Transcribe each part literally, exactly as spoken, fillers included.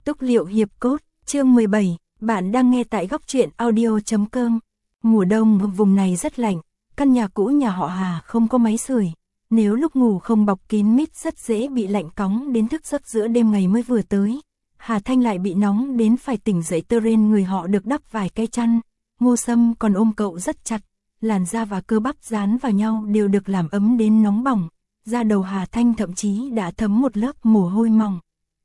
Túc Liệu Hiệp Cốt, chương mười bảy, bạn đang nghe tại góc truyện audio.com. Mùa đông vùng này rất lạnh, căn nhà cũ nhà họ Hà không có máy sưởi. Nếu lúc ngủ không bọc kín mít rất dễ bị lạnh cóng đến thức giấc giữa đêm ngày mới vừa tới. Hà Thanh lại bị nóng đến phải tỉnh dậy tơ rên người họ được đắp vài cái chăn. Ngô Sâm còn ôm cậu rất chặt, làn da và cơ bắp dán vào nhau đều được làm ấm đến nóng bỏng. Da đầu Hà Thanh thậm chí đã thấm một lớp mồ hôi mỏng.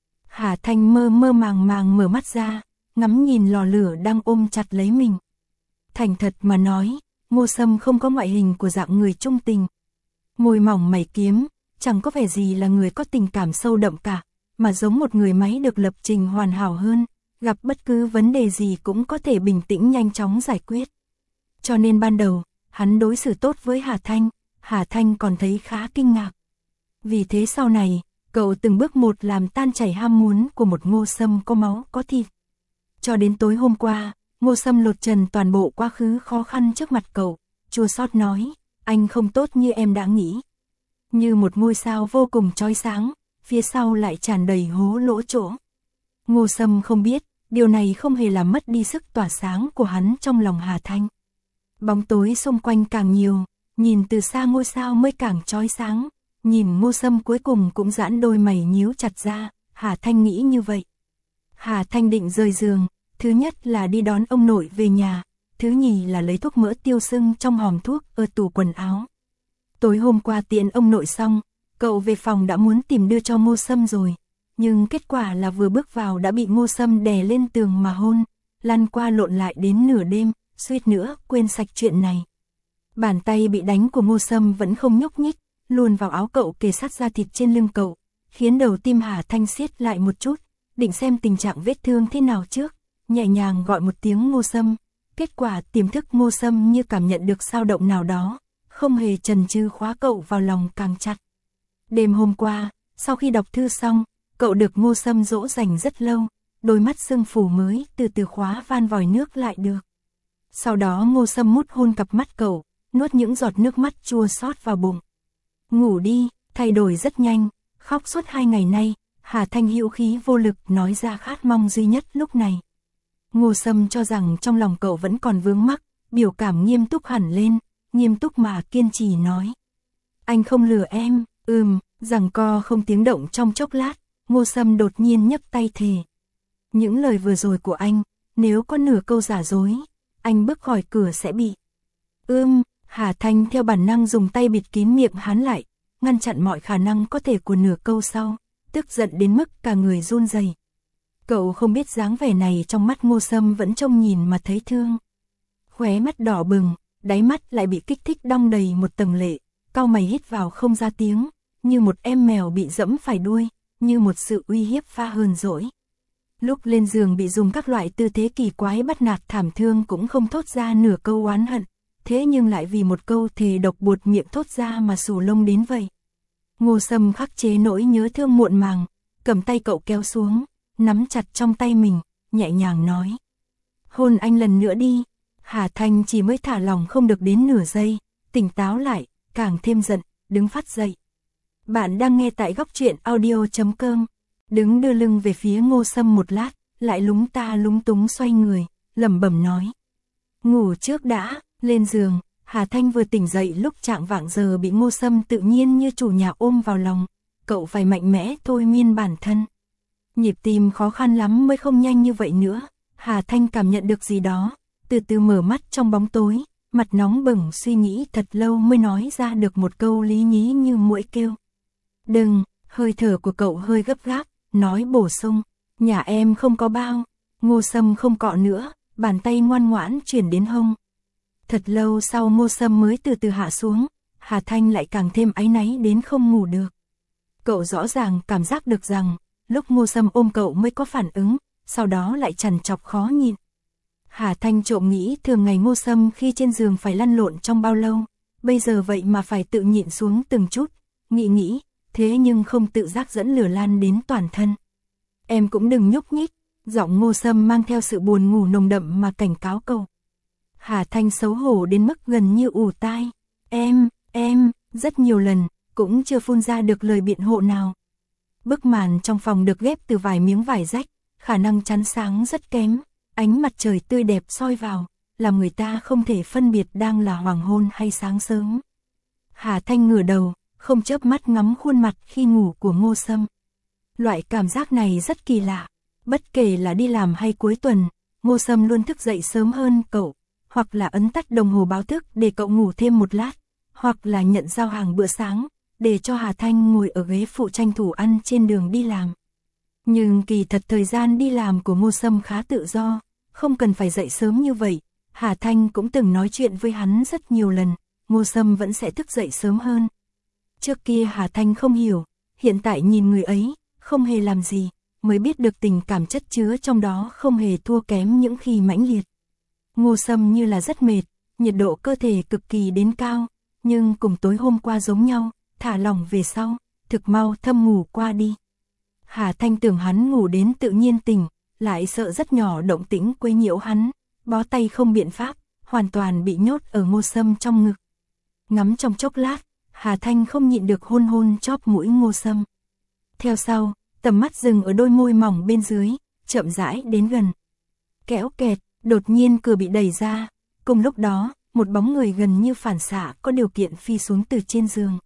Hà Thanh mơ mơ màng màng mở mắt ra, ngắm nhìn lò lửa đang ôm chặt lấy mình. Thành thật mà nói, Ngô Sâm không có ngoại hình của dạng người trung tình. Môi mỏng mày kiếm, chẳng có vẻ gì là người có tình cảm sâu đậm cả, mà giống một người máy được lập trình hoàn hảo hơn, gặp bất cứ vấn đề gì cũng có thể bình tĩnh nhanh chóng giải quyết. Cho nên ban đầu, hắn đối xử tốt với Hà Thanh, Hà Thanh còn thấy khá kinh ngạc. Vì thế sau này, cậu từng bước một làm tan chảy ham muốn của một Ngô Sâm có máu có thịt. Cho đến tối hôm qua, Ngô Sâm lột trần toàn bộ quá khứ khó khăn trước mặt cậu, chua xót nói, anh không tốt như em đã nghĩ. Như một ngôi sao vô cùng chói sáng, phía sau lại tràn đầy hố lỗ chỗ. Ngô Sâm không biết, điều này không hề làm mất đi sức tỏa sáng của hắn trong lòng Hà Thanh. Bóng tối xung quanh càng nhiều, nhìn từ xa ngôi sao mới càng chói sáng. Nhìn Ngô Sâm cuối cùng cũng giãn đôi mày nhíu chặt ra, Hà Thanh nghĩ như vậy. Hà Thanh định rời giường, thứ nhất là đi đón ông nội về nhà, thứ nhì là lấy thuốc mỡ tiêu sưng trong hòm thuốc ở tủ quần áo. Tối hôm qua tiễn ông nội xong, cậu về phòng đã muốn tìm đưa cho Ngô Sâm rồi, nhưng kết quả là vừa bước vào đã bị Ngô Sâm đè lên tường mà hôn, lăn qua lộn lại đến nửa đêm, suýt nữa quên sạch chuyện này. Bàn tay bị đánh của Ngô Sâm vẫn không nhúc nhích, luồn vào áo cậu kề sát da thịt trên lưng cậu, khiến đầu tim Hà Thanh siết lại một chút, định xem tình trạng vết thương thế nào trước, nhẹ nhàng gọi một tiếng Ngô Sâm, kết quả tiềm thức Ngô Sâm như cảm nhận được dao động nào đó, không hề chần chừ khóa cậu vào lòng càng chặt. Đêm hôm qua, sau khi đọc thư xong, cậu được Ngô Sâm dỗ dành rất lâu, đôi mắt sưng phù mới từ từ khóa van vòi nước lại được. Sau đó Ngô Sâm mút hôn cặp mắt cậu, nuốt những giọt nước mắt chua xót vào bụng. Ngủ đi, thay đổi rất nhanh, khóc suốt hai ngày nay, Hà Thanh hữu khí vô lực nói ra khát mong duy nhất lúc này. Ngô Sâm cho rằng trong lòng cậu vẫn còn vướng mắc, biểu cảm nghiêm túc hẳn lên, nghiêm túc mà kiên trì nói. Anh không lừa em, ừm, giằng co không tiếng động trong chốc lát, Ngô Sâm đột nhiên nhấc tay thề. Những lời vừa rồi của anh, nếu có nửa câu giả dối, anh bước khỏi cửa sẽ bị. Ưm, Hà Thanh theo bản năng dùng tay bịt kín miệng hắn lại, ngăn chặn mọi khả năng có thể của nửa câu sau, tức giận đến mức cả người run rẩy. Cậu không biết dáng vẻ này trong mắt Ngô Sâm vẫn trông nhìn mà thấy thương. Khóe mắt đỏ bừng, đáy mắt lại bị kích thích đong đầy một tầng lệ, cau mày hít vào không ra tiếng, như một em mèo bị dẫm phải đuôi, như một sự uy hiếp pha hờn dỗi. Lúc lên giường bị dùng các loại tư thế kỳ quái bắt nạt thảm thương cũng không thốt ra nửa câu oán hận. Thế nhưng lại vì một câu thề độc buột miệng thốt ra mà xù lông đến vậy. Ngô Sâm khắc chế nỗi nhớ thương muộn màng, cầm tay cậu kéo xuống, nắm chặt trong tay mình, nhẹ nhàng nói. Hôn anh lần nữa đi. Hà Thanh chỉ mới thả lòng không được đến nửa giây, tỉnh táo lại, càng thêm giận, đứng phát dậy. Bạn đang nghe tại góc truyện audio.com. Đứng đưa lưng về phía Ngô Sâm một lát, lại lúng ta lúng túng xoay người, lẩm bẩm nói. Ngủ trước đã. Lên giường, Hà Thanh vừa tỉnh dậy lúc trạng vạng giờ bị Ngô Sâm tự nhiên như chủ nhà ôm vào lòng, cậu phải mạnh mẽ thôi miên bản thân. Nhịp tim khó khăn lắm mới không nhanh như vậy nữa, Hà Thanh cảm nhận được gì đó, từ từ mở mắt trong bóng tối, mặt nóng bừng suy nghĩ thật lâu mới nói ra được một câu lý nhí như muỗi kêu. Đừng, hơi thở của cậu hơi gấp gáp, nói bổ sung, nhà em không có bao. Ngô Sâm không cọ nữa, bàn tay ngoan ngoãn chuyển đến hông. Thật lâu sau Ngô Sâm mới từ từ hạ xuống, Hà Thanh lại càng thêm áy náy đến không ngủ được. Cậu rõ ràng cảm giác được rằng, lúc Ngô Sâm ôm cậu mới có phản ứng, sau đó lại trằn trọc khó nhịn. Hà Thanh trộm nghĩ thường ngày Ngô Sâm khi trên giường phải lăn lộn trong bao lâu, bây giờ vậy mà phải tự nhịn xuống từng chút, nghĩ nghĩ, thế nhưng không tự giác dẫn lửa lan đến toàn thân. Em cũng đừng nhúc nhích, giọng Ngô Sâm mang theo sự buồn ngủ nồng đậm mà cảnh cáo cậu. Hà Thanh xấu hổ đến mức gần như ù tai. Em, em, rất nhiều lần, cũng chưa phun ra được lời biện hộ nào. Bức màn trong phòng được ghép từ vài miếng vải rách, khả năng chắn sáng rất kém, ánh mặt trời tươi đẹp soi vào, làm người ta không thể phân biệt đang là hoàng hôn hay sáng sớm. Hà Thanh ngửa đầu, không chớp mắt ngắm khuôn mặt khi ngủ của Ngô Sâm. Loại cảm giác này rất kỳ lạ, bất kể là đi làm hay cuối tuần, Ngô Sâm luôn thức dậy sớm hơn cậu, hoặc là ấn tắt đồng hồ báo thức để cậu ngủ thêm một lát, hoặc là nhận giao hàng bữa sáng, để cho Hà Thanh ngồi ở ghế phụ tranh thủ ăn trên đường đi làm. Nhưng kỳ thật thời gian đi làm của Ngô Sâm khá tự do, không cần phải dậy sớm như vậy. Hà Thanh cũng từng nói chuyện với hắn rất nhiều lần, Ngô Sâm vẫn sẽ thức dậy sớm hơn. Trước kia Hà Thanh không hiểu, hiện tại nhìn người ấy, không hề làm gì, mới biết được tình cảm chất chứa trong đó không hề thua kém những khi mãnh liệt. Ngô Sâm như là rất mệt, nhiệt độ cơ thể cực kỳ đến cao, nhưng cùng tối hôm qua giống nhau, thả lỏng về sau, thực mau thâm ngủ qua đi. Hà Thanh tưởng hắn ngủ đến tự nhiên tỉnh, lại sợ rất nhỏ động tĩnh quấy nhiễu hắn, bó tay không biện pháp, hoàn toàn bị nhốt ở Ngô Sâm trong ngực. Ngắm trong chốc lát, Hà Thanh không nhịn được hôn hôn chóp mũi Ngô Sâm. Theo sau, tầm mắt dừng ở đôi môi mỏng bên dưới, chậm rãi đến gần. Kéo kẹt, đột nhiên cửa bị đẩy ra, cùng lúc đó, một bóng người gần như phản xạ có điều kiện phi xuống từ trên giường.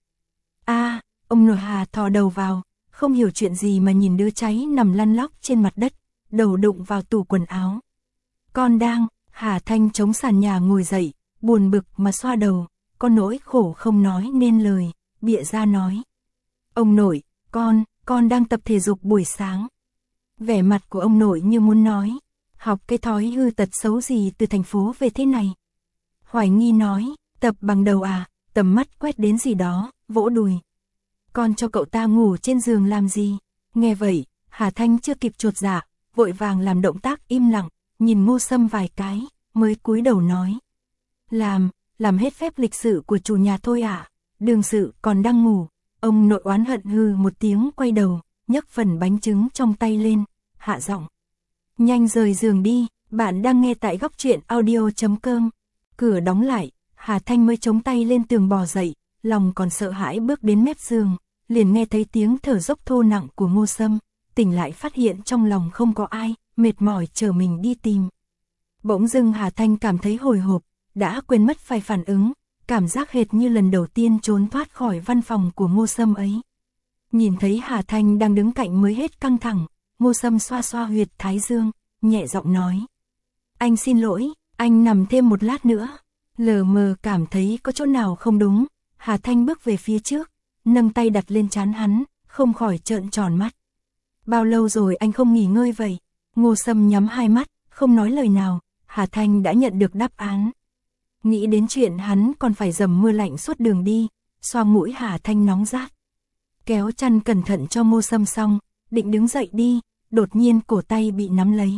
A, ông nội Hà thò đầu vào, không hiểu chuyện gì mà nhìn đứa cháy nằm lăn lóc trên mặt đất, đầu đụng vào tủ quần áo. Con đang, Hà Thanh chống sàn nhà ngồi dậy, buồn bực mà xoa đầu, con nỗi khổ không nói nên lời, bịa ra nói. Ông nội, con, con đang tập thể dục buổi sáng. Vẻ mặt của ông nội như muốn nói, học cái thói hư tật xấu gì từ thành phố về thế này. Hoài nghi nói, tập bằng đầu à, tầm mắt quét đến gì đó, vỗ đùi. Con cho cậu ta ngủ trên giường làm gì? Nghe vậy, Hà Thanh chưa kịp chột dạ, vội vàng làm động tác im lặng, nhìn Ngô Sâm vài cái, mới cúi đầu nói. Làm, làm hết phép lịch sự của chủ nhà thôi ạ, à? Đường sự còn đang ngủ. Ông nội oán hận hừ một tiếng quay đầu, nhấc phần bánh trứng trong tay lên, hạ giọng. Nhanh rời giường đi, bạn đang nghe tại góc truyện audio chấm com. Cửa đóng lại, Hà Thanh mới chống tay lên tường bò dậy, lòng còn sợ hãi bước đến mép giường, liền nghe thấy tiếng thở dốc thô nặng của Ngô Sâm, tỉnh lại phát hiện trong lòng không có ai, mệt mỏi chờ mình đi tìm. Bỗng dưng Hà Thanh cảm thấy hồi hộp, đã quên mất phải phản ứng, cảm giác hệt như lần đầu tiên trốn thoát khỏi văn phòng của Ngô Sâm ấy. Nhìn thấy Hà Thanh đang đứng cạnh mới hết căng thẳng, Ngô Sâm xoa xoa huyệt thái dương, nhẹ giọng nói. Anh xin lỗi, anh nằm thêm một lát nữa. Lờ mờ cảm thấy có chỗ nào không đúng, Hà Thanh bước về phía trước, nâng tay đặt lên trán hắn, không khỏi trợn tròn mắt. Bao lâu rồi anh không nghỉ ngơi vậy? Ngô Sâm nhắm hai mắt, không nói lời nào, Hà Thanh đã nhận được đáp án. Nghĩ đến chuyện hắn còn phải dầm mưa lạnh suốt đường đi, xoa mũi Hà Thanh nóng rát. Kéo chăn cẩn thận cho Ngô Sâm xong, định đứng dậy đi, đột nhiên cổ tay bị nắm lấy.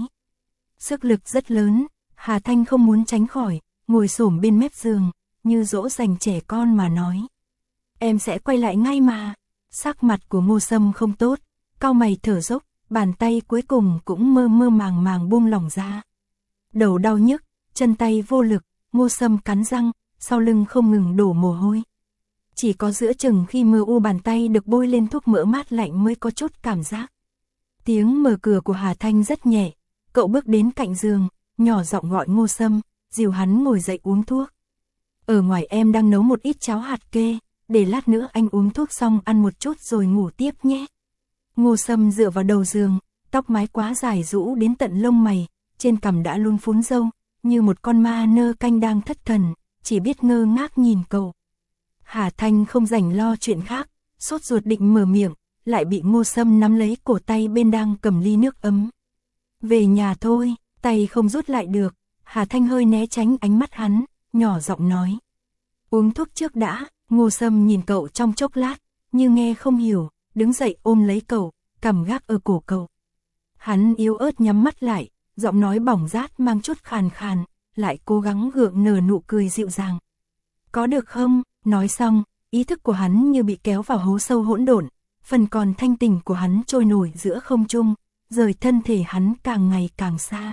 Sức lực rất lớn, Hà Thanh không muốn tránh khỏi, ngồi xổm bên mép giường, như dỗ dành trẻ con mà nói. Em sẽ quay lại ngay mà. Sắc mặt của Ngô Sâm không tốt, cau mày thở dốc, bàn tay cuối cùng cũng mơ mơ màng màng buông lỏng ra. Đầu đau nhức, chân tay vô lực, Ngô Sâm cắn răng, sau lưng không ngừng đổ mồ hôi. Chỉ có giữa chừng khi mưa u bàn tay được bôi lên thuốc mỡ mát lạnh mới có chút cảm giác. Tiếng mở cửa của Hà Thanh rất nhẹ, cậu bước đến cạnh giường, nhỏ giọng gọi Ngô Sâm, dìu hắn ngồi dậy uống thuốc. Ở ngoài em đang nấu một ít cháo hạt kê, để lát nữa anh uống thuốc xong ăn một chút rồi ngủ tiếp nhé. Ngô Sâm dựa vào đầu giường, tóc mái quá dài rũ đến tận lông mày, trên cằm đã luôn phún râu, như một con ma nơ canh đang thất thần, chỉ biết ngơ ngác nhìn cậu. Hà Thanh không rảnh lo chuyện khác, sốt ruột định mở miệng, lại bị Ngô Sâm nắm lấy cổ tay bên đang cầm ly nước ấm. Về nhà thôi, tay không rút lại được, Hà Thanh hơi né tránh ánh mắt hắn, nhỏ giọng nói. Uống thuốc trước đã. Ngô Sâm nhìn cậu trong chốc lát, như nghe không hiểu, đứng dậy ôm lấy cậu, cằm gác ở cổ cậu. Hắn yếu ớt nhắm mắt lại, giọng nói bỏng rát mang chút khàn khàn, lại cố gắng gượng nở nụ cười dịu dàng. Có được không? Nói xong, ý thức của hắn như bị kéo vào hố sâu hỗn độn, phần còn thanh tình của hắn trôi nổi giữa không trung, rời thân thể hắn càng ngày càng xa.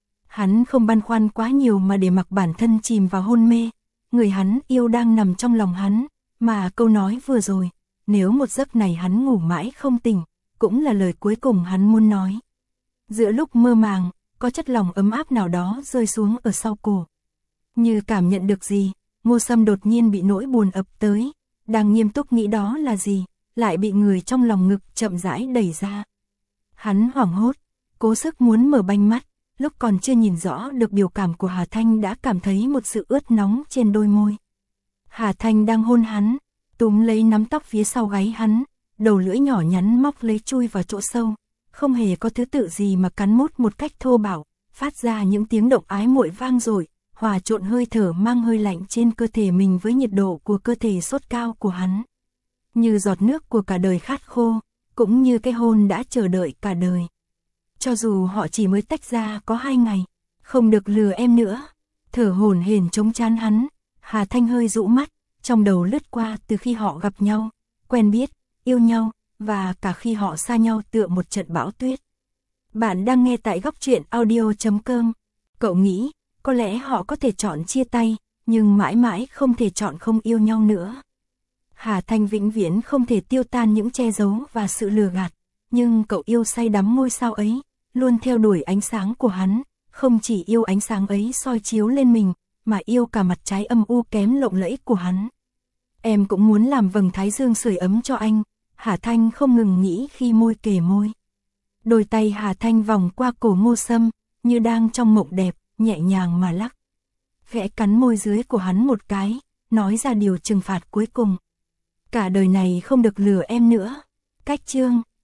Hắn không băn khoăn quá nhiều mà để mặc bản thân chìm vào hôn mê. Người hắn yêu đang nằm trong lòng hắn, mà câu nói vừa rồi, nếu một giấc này hắn ngủ mãi không tỉnh, cũng là lời cuối cùng hắn muốn nói. Giữa lúc mơ màng, có chất lỏng ấm áp nào đó rơi xuống ở sau cổ. Như cảm nhận được gì, Ngô Sâm đột nhiên bị nỗi buồn ập tới, đang nghiêm túc nghĩ đó là gì, lại bị người trong lòng ngực chậm rãi đẩy ra. Hắn hoảng hốt, cố sức muốn mở banh mắt, lúc còn chưa nhìn rõ được biểu cảm của Hà Thanh đã cảm thấy một sự ướt nóng trên đôi môi. Hà Thanh đang hôn hắn, túm lấy nắm tóc phía sau gáy hắn, đầu lưỡi nhỏ nhắn móc lấy chui vào chỗ sâu, không hề có thứ tự gì mà cắn mút một cách thô bạo, phát ra những tiếng động ái muội vang dội, hòa trộn hơi thở mang hơi lạnh trên cơ thể mình với nhiệt độ của cơ thể sốt cao của hắn. Như giọt nước của cả đời khát khô, cũng như cái hôn đã chờ đợi cả đời. Cho dù họ chỉ mới tách ra có hai ngày, không được lừa em nữa. Thở hổn hển chống chán hắn, Hà Thanh hơi dụ mắt, trong đầu lướt qua từ khi họ gặp nhau, quen biết, yêu nhau, và cả khi họ xa nhau tựa một trận bão tuyết. Bạn đang nghe tại góc truyện audio chấm com. Cậu nghĩ, có lẽ họ có thể chọn chia tay, nhưng mãi mãi không thể chọn không yêu nhau nữa. Hà Thanh vĩnh viễn không thể tiêu tan những che giấu và sự lừa gạt, nhưng cậu yêu say đắm ngôi sao ấy, luôn theo đuổi ánh sáng của hắn, không chỉ yêu ánh sáng ấy soi chiếu lên mình, mà yêu cả mặt trái âm u kém lộng lẫy của hắn. Em cũng muốn làm vầng thái dương sưởi ấm cho anh, Hà Thanh không ngừng nghĩ khi môi kề môi. Đôi tay Hà Thanh vòng qua cổ Ngô Sâm, như đang trong mộng đẹp, nhẹ nhàng mà lắc. Khẽ cắn môi dưới của hắn một cái, nói ra điều trừng phạt cuối cùng. Cả đời này không được lừa em nữa. Cách chương